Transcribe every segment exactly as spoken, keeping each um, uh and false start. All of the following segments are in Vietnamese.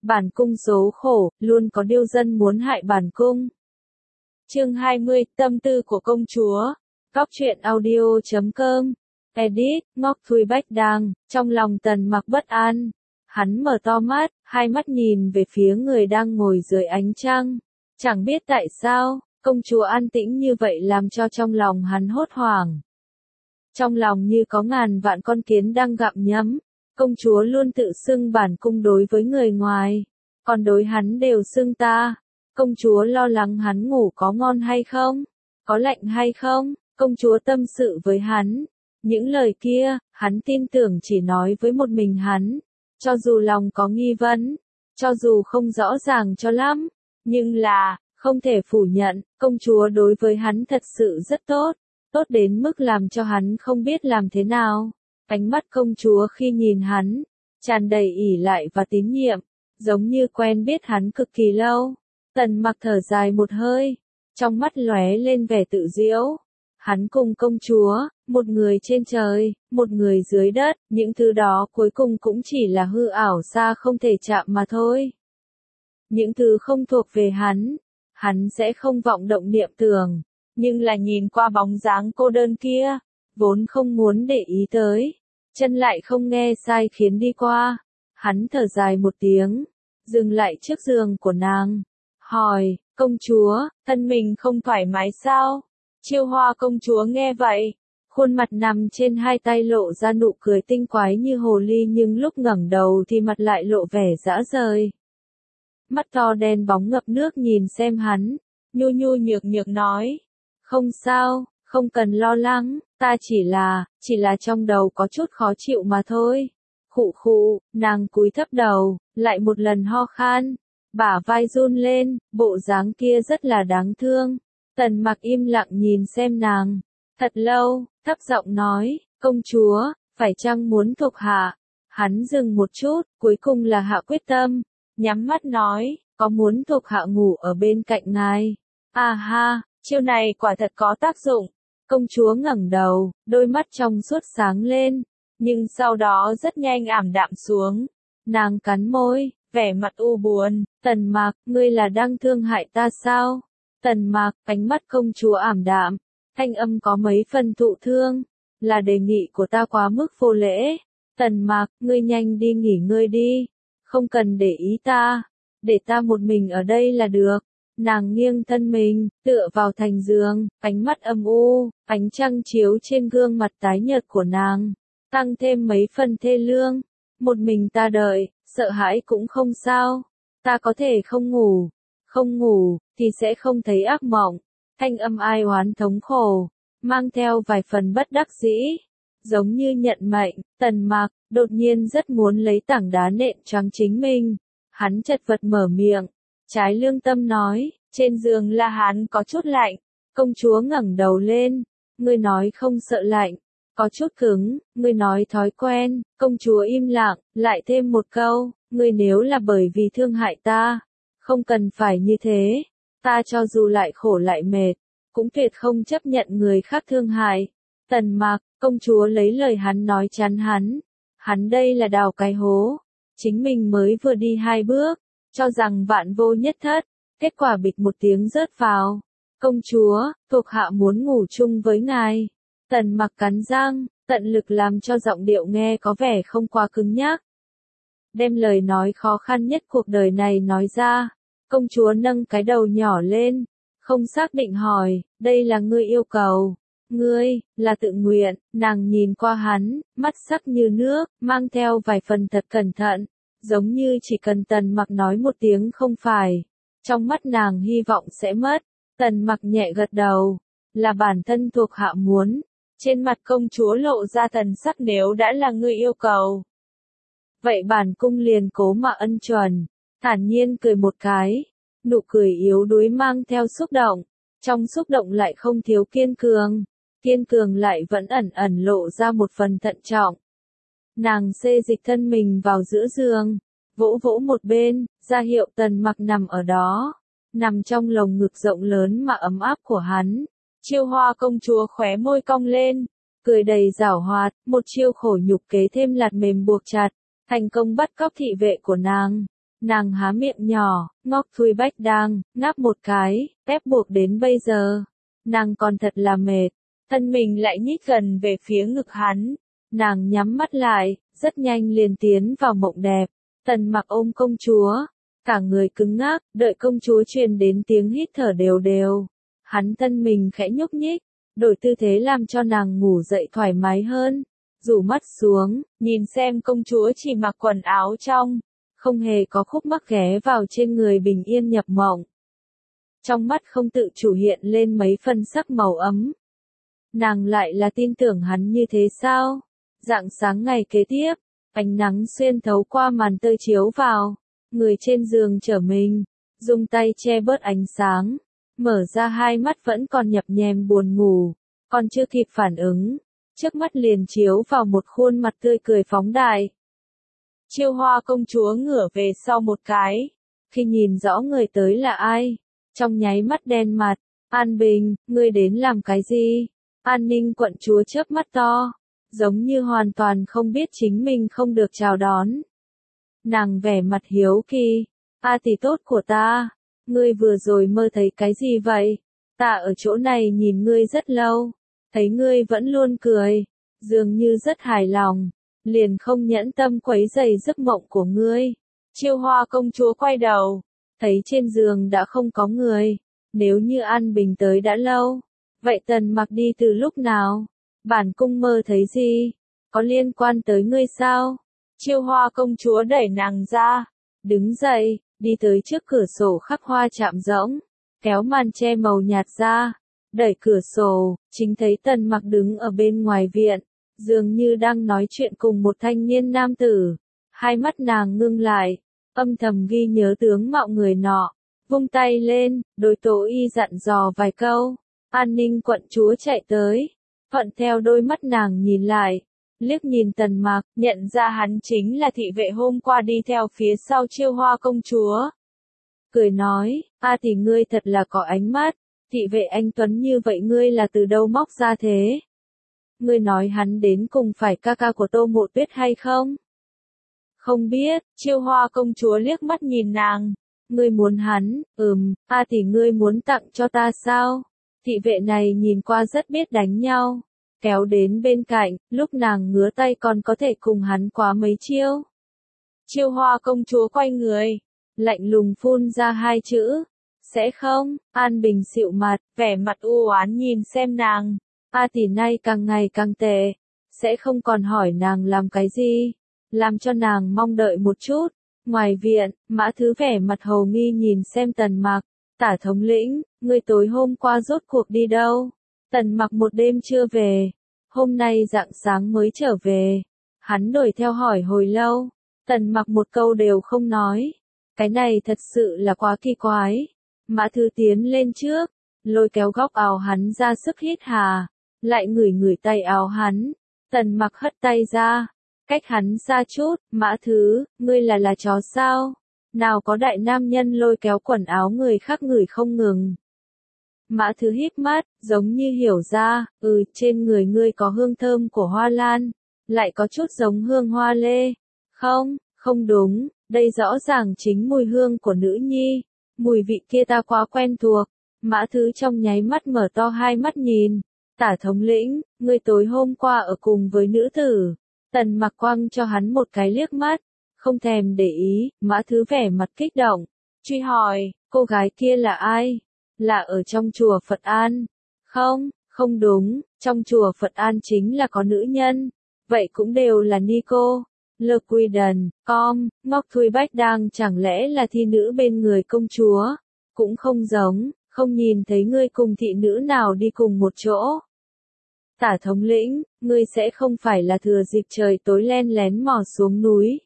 Bản cung số khổ, luôn có điêu dân muốn hại bản cung. Chương hai mươi, tâm tư của công chúa. Góc truyện audio chấm com. Edit, Ngọc Thùy Bách Đàng, trong lòng Tần Mặc bất an. Hắn mở to mắt, hai mắt nhìn về phía người đang ngồi dưới ánh trăng. Chẳng biết tại sao, công chúa an tĩnh như vậy làm cho trong lòng hắn hốt hoảng. Trong lòng như có ngàn vạn con kiến đang gặm nhấm. Công chúa luôn tự xưng bản cung đối với người ngoài, còn đối hắn đều xưng ta. Công chúa lo lắng hắn ngủ có ngon hay không, có lạnh hay không, công chúa tâm sự với hắn. Những lời kia, hắn tin tưởng chỉ nói với một mình hắn. Cho dù lòng có nghi vấn, cho dù không rõ ràng cho lắm, nhưng là, không thể phủ nhận, công chúa đối với hắn thật sự rất tốt, tốt đến mức làm cho hắn không biết làm thế nào. Ánh mắt công chúa khi nhìn hắn, tràn đầy ỷ lại và tín nhiệm, giống như quen biết hắn cực kỳ lâu. Tần Mặc thở dài một hơi, trong mắt lóe lên vẻ tự giễu. Hắn cùng công chúa, một người trên trời, một người dưới đất, những thứ đó cuối cùng cũng chỉ là hư ảo xa không thể chạm mà thôi. Những thứ không thuộc về hắn, hắn sẽ không vọng động niệm tưởng, nhưng là nhìn qua bóng dáng cô đơn kia, vốn không muốn để ý tới, chân lại không nghe sai khiến đi qua. Hắn thở dài một tiếng, dừng lại trước giường của nàng, hỏi, công chúa, thân mình không thoải mái sao? Chiêu Hoa công chúa nghe vậy, khuôn mặt nằm trên hai tay lộ ra nụ cười tinh quái như hồ ly, nhưng lúc ngẩng đầu thì mặt lại lộ vẻ dã rời. Mắt to đen bóng ngập nước nhìn xem hắn, nhu nhu nhược nhược nói, không sao, không cần lo lắng, ta chỉ là, chỉ là trong đầu có chút khó chịu mà thôi. Khụ khụ, nàng cúi thấp đầu, lại một lần ho khan, bả vai run lên, bộ dáng kia rất là đáng thương. Tần Mặc im lặng nhìn xem nàng, thật lâu, thấp giọng nói, công chúa, phải chăng muốn thuộc hạ? Hắn dừng một chút, cuối cùng là hạ quyết tâm, nhắm mắt nói, có muốn thuộc hạ ngủ ở bên cạnh ngài? À ha, chiêu này quả thật có tác dụng. Công chúa ngẩng đầu, đôi mắt trong suốt sáng lên, nhưng sau đó rất nhanh ảm đạm xuống. Nàng cắn môi, vẻ mặt u buồn, Tần Mặc, ngươi là đang thương hại ta sao? Tần Mặc, ánh mắt công chúa ảm đạm, thanh âm có mấy phần thụ thương, là đề nghị của ta quá mức vô lễ. Tần Mặc, ngươi nhanh đi nghỉ ngơi đi, không cần để ý ta, để ta một mình ở đây là được. Nàng nghiêng thân mình, tựa vào thành giường, ánh mắt âm u, ánh trăng chiếu trên gương mặt tái nhợt của nàng, tăng thêm mấy phần thê lương. Một mình ta đợi, sợ hãi cũng không sao, ta có thể không ngủ, không ngủ, thì sẽ không thấy ác mộng. Thanh âm ai oán thống khổ, mang theo vài phần bất đắc dĩ, giống như nhận mệnh. Tần Mặc, đột nhiên rất muốn lấy tảng đá nện choáng chính mình. Hắn chật vật mở miệng, trái lương tâm nói, trên giường La Hán có chút lạnh. Công chúa ngẩng đầu lên, ngươi nói không sợ lạnh, có chút cứng, ngươi nói thói quen. Công chúa im lặng, lại thêm một câu, ngươi nếu là bởi vì thương hại ta, không cần phải như thế, ta cho dù lại khổ lại mệt, cũng tuyệt không chấp nhận người khác thương hại. Tần Mặc, công chúa lấy lời hắn nói chắn hắn, hắn đây là đào cái hố, chính mình mới vừa đi hai bước, cho rằng vạn vô nhất thất, kết quả bịch một tiếng rớt vào. Công chúa, thuộc hạ muốn ngủ chung với ngài. Tần Mặc cắn răng, tận lực làm cho giọng điệu nghe có vẻ không quá cứng nhắc. Đem lời nói khó khăn nhất cuộc đời này nói ra. Công chúa nâng cái đầu nhỏ lên, không xác định hỏi, đây là ngươi yêu cầu? Ngươi, là tự nguyện. Nàng nhìn qua hắn, mắt sắc như nước, mang theo vài phần thật cẩn thận, giống như chỉ cần Tần Mặc nói một tiếng không phải, trong mắt nàng hy vọng sẽ mất. Tần Mặc nhẹ gật đầu, là bản thân thuộc hạ muốn. Trên mặt công chúa lộ ra thần sắc, nếu đã là ngươi yêu cầu, vậy bản cung liền cố mà ân chuẩn. Thản nhiên cười một cái, nụ cười yếu đuối mang theo xúc động, trong xúc động lại không thiếu kiên cường, kiên cường lại vẫn ẩn ẩn lộ ra một phần thận trọng. Nàng xê dịch thân mình vào giữa giường, vỗ vỗ một bên, ra hiệu Tần Mặc nằm ở đó, nằm trong lồng ngực rộng lớn mà ấm áp của hắn. Chiêu Hoa công chúa khóe môi cong lên, cười đầy giảo hoạt, một chiêu khổ nhục kế thêm lạt mềm buộc chặt, thành công bắt cóc thị vệ của nàng. Nàng há miệng nhỏ, ngóc Thui Bách Đang, ngáp một cái, ép buộc đến bây giờ. Nàng còn thật là mệt, thân mình lại nhích gần về phía ngực hắn. Nàng nhắm mắt lại, rất nhanh liền tiến vào mộng đẹp. Tần Mặc ôm công chúa, cả người cứng ngắc, đợi công chúa truyền đến tiếng hít thở đều đều. Hắn thân mình khẽ nhúc nhích, đổi tư thế làm cho nàng ngủ dậy thoải mái hơn. Rủ mắt xuống, nhìn xem công chúa chỉ mặc quần áo trong, không hề có khúc mắc ghé vào trên người bình yên nhập mộng. Trong mắt không tự chủ hiện lên mấy phân sắc màu ấm. Nàng lại là tin tưởng hắn như thế sao? Rạng sáng ngày kế tiếp, ánh nắng xuyên thấu qua màn tơ chiếu vào, người trên giường trở mình, dùng tay che bớt ánh sáng, mở ra hai mắt vẫn còn nhập nhèm buồn ngủ, còn chưa kịp phản ứng, trước mắt liền chiếu vào một khuôn mặt tươi cười phóng đại. Chiêu Hoa công chúa ngửa về sau một cái, khi nhìn rõ người tới là ai, trong nháy mắt đen mặt. An Bình, ngươi đến làm cái gì? An Ninh quận chúa chớp mắt to, giống như hoàn toàn không biết chính mình không được chào đón. Nàng vẻ mặt hiếu kỳ, a tỷ tốt của ta, ngươi vừa rồi mơ thấy cái gì vậy? Ta ở chỗ này nhìn ngươi rất lâu, thấy ngươi vẫn luôn cười, dường như rất hài lòng, liền không nhẫn tâm quấy rầy giấc mộng của ngươi. Chiêu Hoa công chúa quay đầu, thấy trên giường đã không có người, nếu như An Bình tới đã lâu, vậy Tần Mặc đi từ lúc nào? Bản cung mơ thấy gì? Có liên quan tới ngươi sao? Chiêu Hoa công chúa đẩy nàng ra, đứng dậy, đi tới trước cửa sổ khắc hoa chạm rỗng, kéo màn che màu nhạt ra, đẩy cửa sổ, chính thấy Tần Mặc đứng ở bên ngoài viện, dường như đang nói chuyện cùng một thanh niên nam tử. Hai mắt nàng ngưng lại, âm thầm ghi nhớ tướng mạo người nọ, vung tay lên, đối Tố Y dặn dò vài câu. An Ninh quận chúa chạy tới, thuận theo đôi mắt nàng nhìn lại, liếc nhìn Tần Mặc, nhận ra hắn chính là thị vệ hôm qua đi theo phía sau Chiêu Hoa công chúa. Cười nói, a tỷ ngươi thật là có ánh mắt, thị vệ anh tuấn như vậy ngươi là từ đâu móc ra thế? Ngươi nói hắn đến cùng phải ca ca của Tô Mộ Tuyết hay không? Không biết, Chiêu Hoa công chúa liếc mắt nhìn nàng, ngươi muốn hắn, ừm, a tỷ ngươi muốn tặng cho ta sao? Thị vệ này nhìn qua rất biết đánh nhau, kéo đến bên cạnh, lúc nàng ngứa tay còn có thể cùng hắn quá mấy chiêu. Chiêu Hoa công chúa quay người, lạnh lùng phun ra hai chữ, sẽ không. An Bình xịu mặt, vẻ mặt u oán nhìn xem nàng, a tỷ nay càng ngày càng tệ, sẽ không còn hỏi nàng làm cái gì, làm cho nàng mong đợi một chút. Ngoài viện, Mã Thứ vẻ mặt hầu nghi nhìn xem Tần Mặc. Tả thống lĩnh, ngươi tối hôm qua rốt cuộc đi đâu? Tần Mặc một đêm chưa về, hôm nay rạng sáng mới trở về. Hắn đuổi theo hỏi hồi lâu, Tần Mặc một câu đều không nói. Cái này thật sự là quá kỳ quái. Mã Thứ tiến lên trước, lôi kéo góc áo hắn ra sức hít hà, lại ngửi ngửi tay áo hắn. Tần Mặc hất tay ra, cách hắn xa chút. Mã Thứ, ngươi là là chó sao? Nào có đại nam nhân lôi kéo quần áo người khác ngửi không ngừng. Mã Thứ híp mắt, giống như hiểu ra, ừ, trên người ngươi có hương thơm của hoa lan, lại có chút giống hương hoa lê. Không, không đúng, đây rõ ràng chính mùi hương của nữ nhi, mùi vị kia ta quá quen thuộc. Mã Thứ trong nháy mắt mở to hai mắt nhìn, Tả thống lĩnh, ngươi tối hôm qua ở cùng với nữ tử. Tần Mặc quăng cho hắn một cái liếc mắt, không thèm để ý. Mã Thứ vẻ mặt kích động, truy hỏi, cô gái kia là ai? Là ở trong chùa Phật An? Không, không đúng, trong chùa Phật An chính là có nữ nhân, vậy cũng đều là ni cô. Lơ Quy Đần, com, Ngọc Thui Bách đang chẳng lẽ là thi nữ bên người công chúa? Cũng không giống, không nhìn thấy ngươi cùng thị nữ nào đi cùng một chỗ. Tả thống lĩnh, ngươi sẽ không phải là thừa dịp trời tối len lén mò xuống núi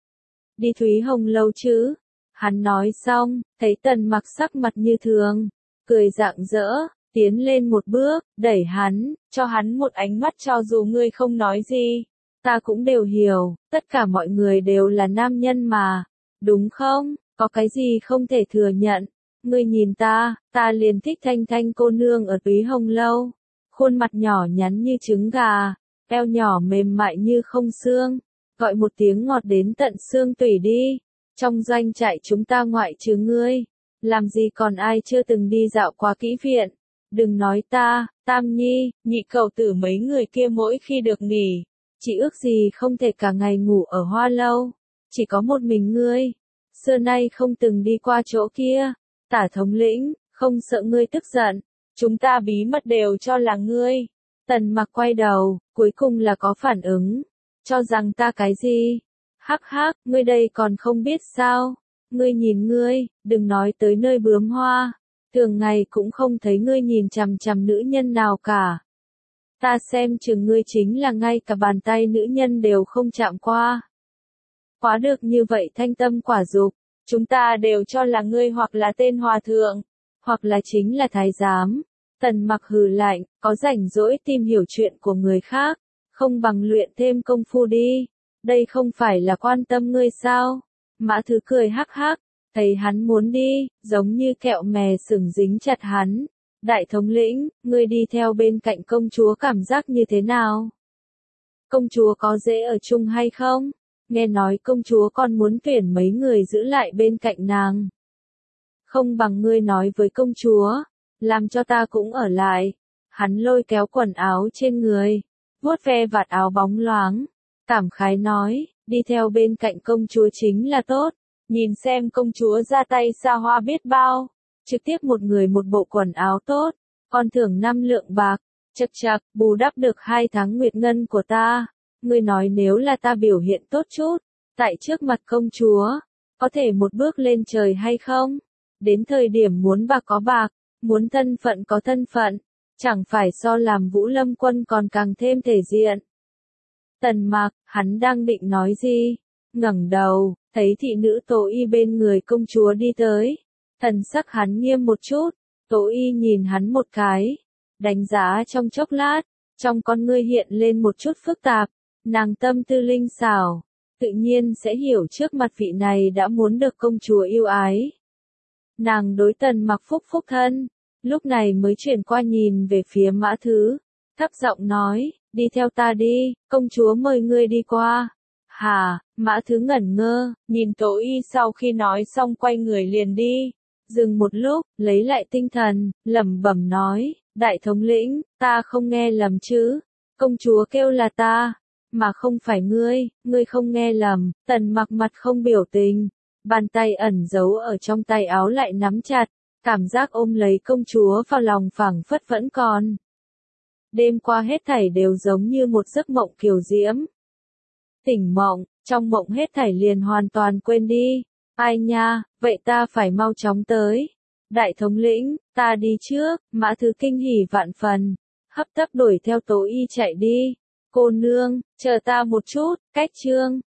đi Thúy Hồng lâu chứ? Hắn nói xong, thấy Tần Mặc sắc mặt như thường, cười rạng rỡ, tiến lên một bước, đẩy hắn, cho hắn một ánh mắt cho dù ngươi không nói gì. Ta cũng đều hiểu, tất cả mọi người đều là nam nhân mà, đúng không? Có cái gì không thể thừa nhận? Ngươi nhìn ta, ta liền thích Thanh Thanh cô nương ở Thúy Hồng lâu. Khuôn mặt nhỏ nhắn như trứng gà, eo nhỏ mềm mại như không xương, gọi một tiếng ngọt đến tận xương tủy đi. Trong doanh trại chúng ta ngoại trừ ngươi, làm gì còn ai chưa từng đi dạo qua kỹ viện. Đừng nói ta, Tam Nhi, nhị cậu tử mấy người kia mỗi khi được nghỉ, chỉ ước gì không thể cả ngày ngủ ở Hoa Lâu. Chỉ có một mình ngươi, xưa nay không từng đi qua chỗ kia. Tả thống lĩnh, không sợ ngươi tức giận, chúng ta bí mật đều cho là ngươi. Tần Mặc quay đầu, cuối cùng là có phản ứng, cho rằng ta cái gì? Hắc hắc, ngươi đây còn không biết sao? Ngươi nhìn ngươi, đừng nói tới nơi bướm hoa, thường ngày cũng không thấy ngươi nhìn chằm chằm nữ nhân nào cả. Ta xem chừng ngươi chính là ngay cả bàn tay nữ nhân đều không chạm qua. Quá được như vậy thanh tâm quả dục, chúng ta đều cho là ngươi hoặc là tên hòa thượng, hoặc là chính là thái giám. Tần Mặc hừ lạnh, có rảnh rỗi tìm hiểu chuyện của người khác, không bằng luyện thêm công phu đi. Đây không phải là quan tâm ngươi sao? Mã Thứ cười hắc hắc, thấy hắn muốn đi, giống như kẹo mè sừng dính chặt hắn. Đại thống lĩnh, ngươi đi theo bên cạnh công chúa cảm giác như thế nào? Công chúa có dễ ở chung hay không? Nghe nói công chúa còn muốn tuyển mấy người giữ lại bên cạnh nàng. Không bằng ngươi nói với công chúa, làm cho ta cũng ở lại. Hắn lôi kéo quần áo trên người, vuốt ve vạt áo bóng loáng, cảm khái nói, đi theo bên cạnh công chúa chính là tốt. Nhìn xem công chúa ra tay xa hoa biết bao, trực tiếp một người một bộ quần áo tốt, còn thưởng năm lượng bạc, chật chật, bù đắp được hai tháng nguyệt ngân của ta. Ngươi nói nếu là ta biểu hiện tốt chút, tại trước mặt công chúa, có thể một bước lên trời hay không? Đến thời điểm muốn bạc có bạc, muốn thân phận có thân phận, chẳng phải so làm Vũ Lâm quân còn càng thêm thể diện. Tần Mặc, hắn đang định nói gì? Ngẩng đầu, thấy thị nữ Tố Y bên người công chúa đi tới. Thần sắc hắn nghiêm một chút, Tố Y nhìn hắn một cái, đánh giá trong chốc lát, trong con ngươi hiện lên một chút phức tạp. Nàng tâm tư linh xảo, tự nhiên sẽ hiểu trước mặt vị này đã muốn được công chúa yêu ái. Nàng đối Tần Mặc phúc phúc thân, lúc này mới chuyển qua nhìn về phía Mã Thứ, thấp giọng nói, đi theo ta đi, công chúa mời ngươi đi qua. Hà, Mã Thứ ngẩn ngơ, nhìn Tố Y sau khi nói xong quay người liền đi, dừng một lúc, lấy lại tinh thần, lẩm bẩm nói, đại thống lĩnh, ta không nghe lầm chứ, công chúa kêu là ta, mà không phải ngươi, ngươi không nghe lầm. Tần Mặc mặt không biểu tình, bàn tay ẩn giấu ở trong tay áo lại nắm chặt, cảm giác ôm lấy công chúa vào lòng phảng phất vẫn còn. Đêm qua hết thảy đều giống như một giấc mộng kiều diễm. Tỉnh mộng, trong mộng hết thảy liền hoàn toàn quên đi. Ai nha, vậy ta phải mau chóng tới. Đại thống lĩnh, ta đi trước. Mã Thứ kinh hỉ vạn phần, hấp tấp đuổi theo Tố Y chạy đi. Cô nương, chờ ta một chút, cách chương.